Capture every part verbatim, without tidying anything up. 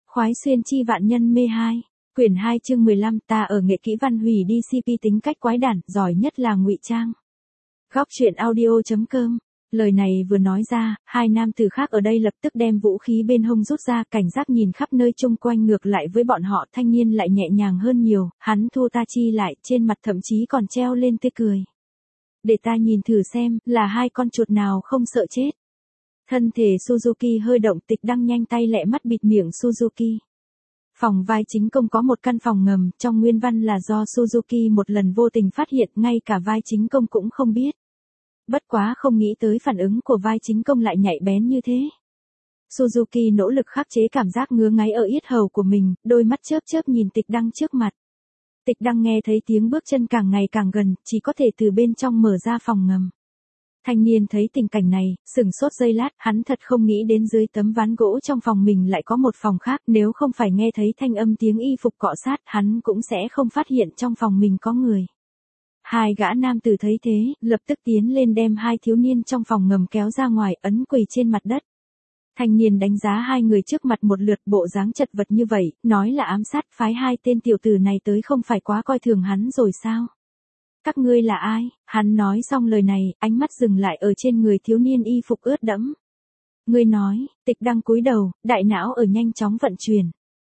Khoái xuyên chi vạn nhân mê hai. Quyển hai chương mười lăm, ta ở nghệ kỹ văn hủy đi xê pê tính cách quái đản, giỏi nhất là ngụy trang. Góc truyện audio chấm com. Lời này vừa nói ra, hai nam tử khác ở đây lập tức đem vũ khí bên hông rút ra, cảnh giác nhìn khắp nơi chung quanh. Ngược lại với bọn họ, thanh niên lại nhẹ nhàng hơn nhiều, hắn thua ta chi lại, trên mặt thậm chí còn treo lên tươi cười. Để ta nhìn thử xem, là hai con chuột nào không sợ chết. Thân thể Suzuki hơi động, Tịch Đăng nhanh tay lẹ mắt bịt miệng Suzuki. Phòng vai chính công có một căn phòng ngầm, trong nguyên văn là do Suzuki một lần vô tình phát hiện, ngay cả vai chính công cũng không biết. Bất quá không nghĩ tới phản ứng của vai chính công lại nhạy bén như thế. Suzuki nỗ lực khắc chế cảm giác ngứa ngáy ở yết hầu của mình, đôi mắt chớp chớp nhìn Tịch Đăng trước mặt. Tịch Đăng nghe thấy tiếng bước chân càng ngày càng gần, chỉ có thể từ bên trong mở ra phòng ngầm. Thanh niên thấy tình cảnh này, sửng sốt giây lát, hắn thật không nghĩ đến dưới tấm ván gỗ trong phòng mình lại có một phòng khác, nếu không phải nghe thấy thanh âm tiếng y phục cọ sát, hắn cũng sẽ không phát hiện trong phòng mình có người. Hai gã nam tử thấy thế, lập tức tiến lên đem hai thiếu niên trong phòng ngầm kéo ra ngoài, ấn quỳ trên mặt đất. Thanh niên đánh giá hai người trước mặt một lượt, bộ dáng chật vật như vậy, nói là ám sát, phái hai tên tiểu tử này tới không phải quá coi thường hắn rồi sao? Các ngươi là ai? Hắn nói xong lời này, ánh mắt dừng lại ở trên người thiếu niên y phục ướt đẫm. Ngươi nói, Tịch Đăng cúi đầu, đại não ở nhanh chóng vận chuyển.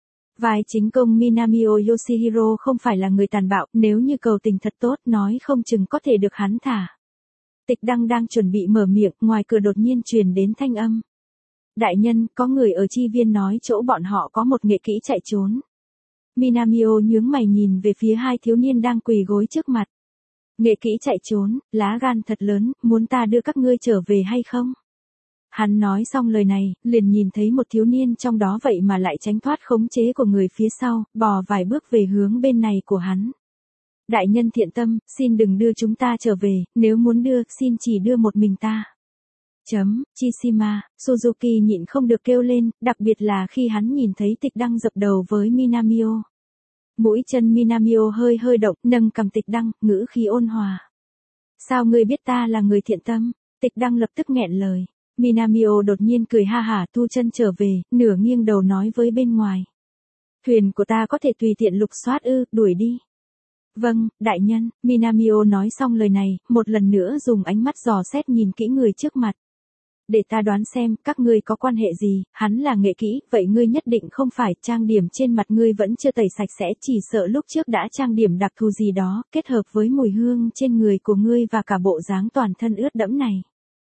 Vai chính công Minamio Yoshihiro không phải là người tàn bạo, nếu như cầu tình thật tốt nói không chừng có thể được hắn thả. Tịch Đăng đang chuẩn bị mở miệng, ngoài cửa đột nhiên truyền đến thanh âm. Đại nhân, có người ở chi viên nói chỗ bọn họ có một nghệ kỹ chạy trốn. Minamio nhướng mày nhìn về phía hai thiếu niên đang quỳ gối trước mặt. Nghệ kỹ chạy trốn, lá gan thật lớn, muốn ta đưa các ngươi trở về hay không? Hắn nói xong lời này, liền nhìn thấy một thiếu niên trong đó vậy mà lại tránh thoát khống chế của người phía sau, bò vài bước về hướng bên này của hắn. Đại nhân thiện tâm, xin đừng đưa chúng ta trở về, nếu muốn đưa, xin chỉ đưa một mình ta. Chấm, Chishima, Suzuki nhịn không được kêu lên, đặc biệt là khi hắn nhìn thấy Tịch Đăng dập đầu với Minamio. Mũi chân Minamio hơi hơi động, nâng cầm Tịch Đăng, ngữ khí ôn hòa. Sao ngươi biết ta là người thiện tâm? Tịch Đăng lập tức nghẹn lời. Minamio đột nhiên cười ha hả, thu chân trở về, nửa nghiêng đầu nói với bên ngoài. Thuyền của ta có thể tùy tiện lục soát ư, đuổi đi. Vâng, đại nhân, Minamio nói xong lời này, một lần nữa dùng ánh mắt dò xét nhìn kỹ người trước mặt. Để ta đoán xem, các ngươi có quan hệ gì, hắn là nghệ kỹ, vậy ngươi nhất định không phải, trang điểm trên mặt ngươi vẫn chưa tẩy sạch sẽ, chỉ sợ lúc trước đã trang điểm đặc thù gì đó, kết hợp với mùi hương trên người của ngươi và cả bộ dáng toàn thân ướt đẫm này.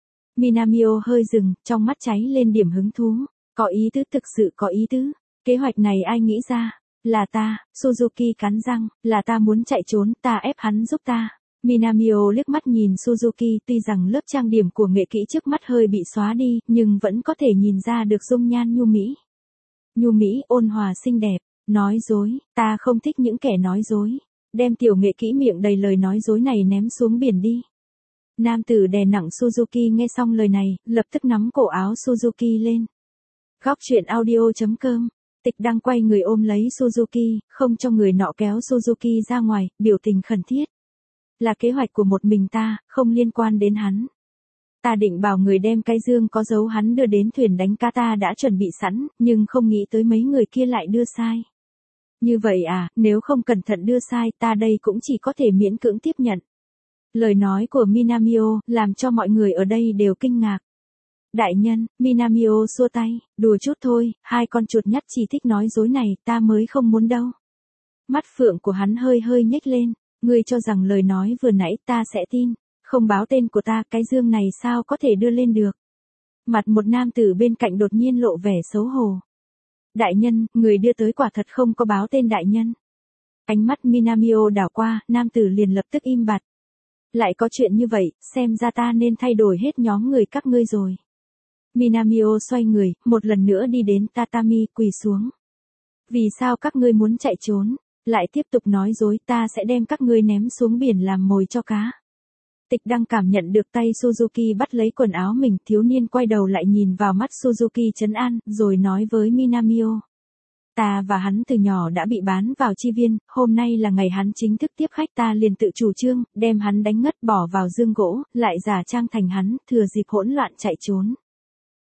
Minamio hơi dừng, trong mắt cháy lên điểm hứng thú, có ý tứ, thực sự có ý tứ, kế hoạch này ai nghĩ ra, là ta, Suzuki cắn răng, là ta muốn chạy trốn, ta ép hắn giúp ta. Minamio liếc mắt nhìn Suzuki, tuy rằng lớp trang điểm của nghệ kỹ trước mắt hơi bị xóa đi, nhưng vẫn có thể nhìn ra được dung nhan nhu mỹ. Nhu mỹ, ôn hòa xinh đẹp, nói dối, ta không thích những kẻ nói dối. Đem tiểu nghệ kỹ miệng đầy lời nói dối này ném xuống biển đi. Nam tử đè nặng Suzuki nghe xong lời này, lập tức nắm cổ áo Suzuki lên. Góc truyện audio chấm com. Tịch Đăng quay người ôm lấy Suzuki, không cho người nọ kéo Suzuki ra ngoài, biểu tình khẩn thiết. Là kế hoạch của một mình ta, không liên quan đến hắn. Ta định bảo người đem cái dương có dấu hắn đưa đến thuyền đánh cá, ta đã chuẩn bị sẵn, nhưng không nghĩ tới mấy người kia lại đưa sai. Như vậy à, nếu không cẩn thận đưa sai, ta đây cũng chỉ có thể miễn cưỡng tiếp nhận. Lời nói của Minamio, làm cho mọi người ở đây đều kinh ngạc. Đại nhân, Minamio xua tay, đùa chút thôi, hai con chuột nhắt chỉ thích nói dối này, ta mới không muốn đâu. Mắt phượng của hắn hơi hơi nhếch lên. Ngươi cho rằng lời nói vừa nãy ta sẽ tin, không báo tên của ta, cái dương này sao có thể đưa lên được. Mặt một nam tử bên cạnh đột nhiên lộ vẻ xấu hổ. Đại nhân, người đưa tới quả thật không có báo tên đại nhân. Ánh mắt Minamio đảo qua, nam tử liền lập tức im bặt. Lại có chuyện như vậy, xem ra ta nên thay đổi hết nhóm người các ngươi rồi. Minamio xoay người, một lần nữa đi đến tatami, quỳ xuống. Vì sao các ngươi muốn chạy trốn? Lại tiếp tục nói dối, ta sẽ đem các ngươi ném xuống biển làm mồi cho cá. Tịch Đăng cảm nhận được tay Suzuki bắt lấy quần áo mình, thiếu niên quay đầu lại nhìn vào mắt Suzuki trấn an, rồi nói với Minamio. Ta và hắn từ nhỏ đã bị bán vào chi viên, hôm nay là ngày hắn chính thức tiếp khách, ta liền tự chủ trương, đem hắn đánh ngất bỏ vào dương gỗ, lại giả trang thành hắn, thừa dịp hỗn loạn chạy trốn.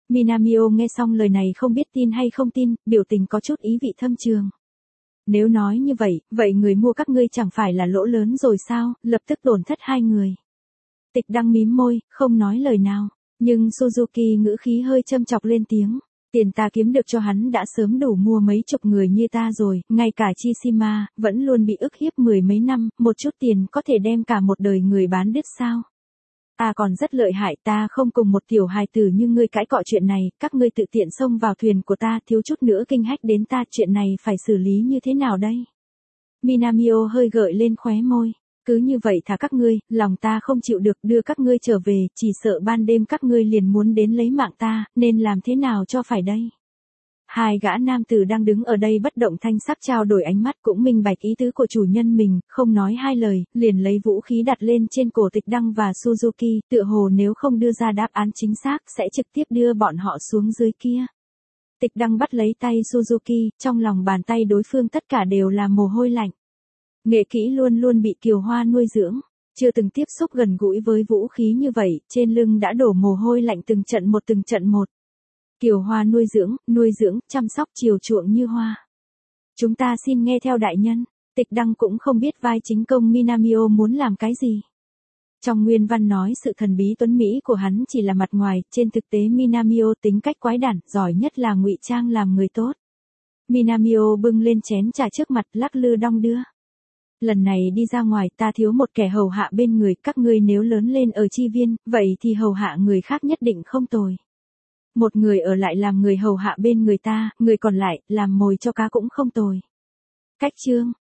Minamio nghe xong lời này không biết tin hay không tin, biểu tình có chút ý vị thâm trường. Nếu nói như vậy, vậy người mua các ngươi chẳng phải là lỗ lớn rồi sao, lập tức tổn thất hai người. Tịch Đăng mím môi, không nói lời nào, nhưng Suzuki ngữ khí hơi châm chọc lên tiếng. Tiền ta kiếm được cho hắn đã sớm đủ mua mấy chục người như ta rồi, ngay cả Chishima, vẫn luôn bị ức hiếp mười mấy năm, một chút tiền có thể đem cả một đời người bán đứt sao. Ta còn rất lợi hại, ta không cùng một tiểu hài tử như ngươi cãi cọ chuyện này, các ngươi tự tiện xông vào thuyền của ta, thiếu chút nữa kinh hách đến ta, chuyện này phải xử lý như thế nào đây? Minamio hơi gợi lên khóe môi. Cứ như vậy thả các ngươi, lòng ta không chịu được, đưa các ngươi trở về, chỉ sợ ban đêm các ngươi liền muốn đến lấy mạng ta, nên làm thế nào cho phải đây? Hai gã nam tử đang đứng ở đây bất động thanh sắc trao đổi ánh mắt, cũng minh bạch ý tứ của chủ nhân mình, không nói hai lời, liền lấy vũ khí đặt lên trên cổ Tịch Đăng và Suzuki, tựa hồ nếu không đưa ra đáp án chính xác sẽ trực tiếp đưa bọn họ xuống dưới kia. Tịch Đăng bắt lấy tay Suzuki, trong lòng bàn tay đối phương tất cả đều là mồ hôi lạnh. Nghệ kỹ luôn luôn bị Kiều Hoa nuôi dưỡng, chưa từng tiếp xúc gần gũi với vũ khí như vậy, trên lưng đã đổ mồ hôi lạnh từng trận một từng trận một. Kiều Hoa nuôi dưỡng, nuôi dưỡng, chăm sóc chiều chuộng như hoa. Chúng ta xin nghe theo đại nhân. Tịch Đăng cũng không biết vai chính công Minamio muốn làm cái gì. Trong nguyên văn nói sự thần bí tuấn Mỹ của hắn chỉ là mặt ngoài, trên thực tế Minamio tính cách quái đản, giỏi nhất là ngụy trang làm người tốt. Minamio bưng lên chén trà trước mặt, lắc lư đong đưa. Lần này đi ra ngoài ta thiếu một kẻ hầu hạ bên người, các ngươi nếu lớn lên ở chi viên, vậy thì hầu hạ người khác nhất định không tồi. Một người ở lại làm người hầu hạ bên người ta, người còn lại, làm mồi cho cá cũng không tồi. Cách chương,